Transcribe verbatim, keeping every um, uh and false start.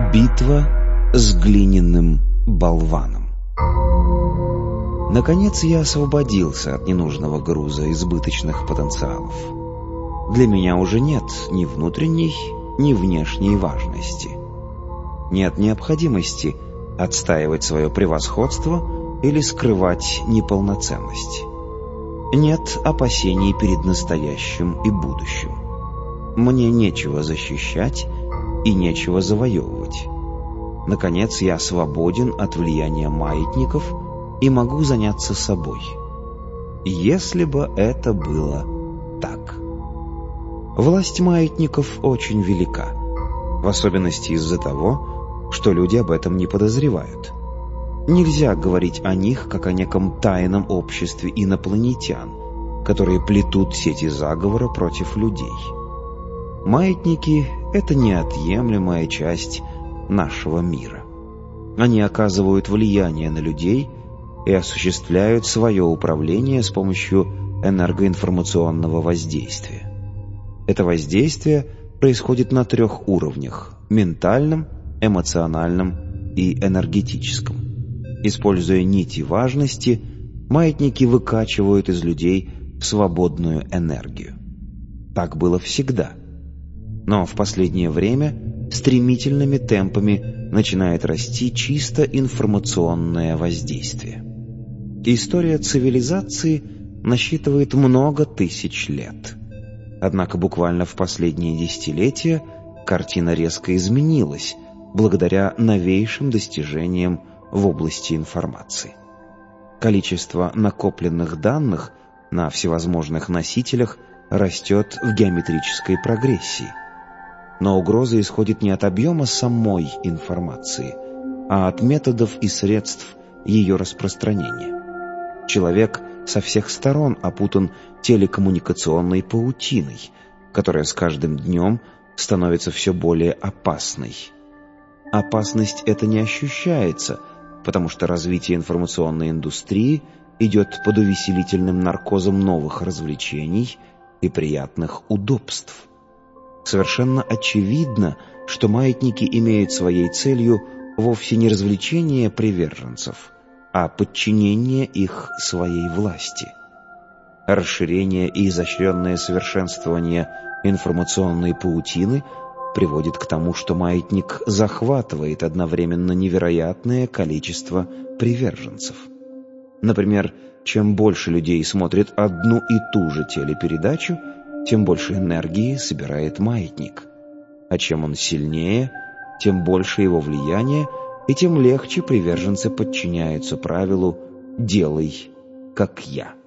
Битва с глиняным болваном. Наконец я освободился от ненужного груза избыточных потенциалов. Для меня уже нет ни внутренней, ни внешней важности. Нет необходимости отстаивать свое превосходство или скрывать неполноценность. Нет опасений перед настоящим и будущим. Мне нечего защищать и нечего завоевывать. Наконец, я свободен от влияния маятников и могу заняться собой. Если бы это было так. Власть маятников очень велика, в особенности из-за того, что люди об этом не подозревают. Нельзя говорить о них как о неком тайном обществе инопланетян, которые плетут сети заговора против людей. Маятники — это неотъемлемая часть нашего мира. Они оказывают влияние на людей и осуществляют свое управление с помощью энергоинформационного воздействия. Это воздействие происходит на трех уровнях – ментальном, эмоциональном и энергетическом. Используя нити важности, маятники выкачивают из людей свободную энергию. Так было всегда. Но в последнее время стремительными темпами начинает расти чисто информационное воздействие. История цивилизации насчитывает много тысяч лет. Однако буквально в последние десятилетия картина резко изменилась благодаря новейшим достижениям в области информации. Количество накопленных данных на всевозможных носителях растет в геометрической прогрессии. Но угроза исходит не от объема самой информации, а от методов и средств ее распространения. Человек со всех сторон опутан телекоммуникационной паутиной, которая с каждым днем становится все более опасной. Опасность эта не ощущается, потому что развитие информационной индустрии идет под увеселительным наркозом новых развлечений и приятных удобств. Совершенно очевидно, что маятники имеют своей целью вовсе не развлечение приверженцев, а подчинение их своей власти. Расширение и изощренное совершенствование информационной паутины приводит к тому, что маятник захватывает одновременно невероятное количество приверженцев. Например, чем больше людей смотрит одну и ту же телепередачу, тем больше энергии собирает маятник. А чем он сильнее, тем больше его влияние, и тем легче приверженцы подчиняются правилу «делай, как я».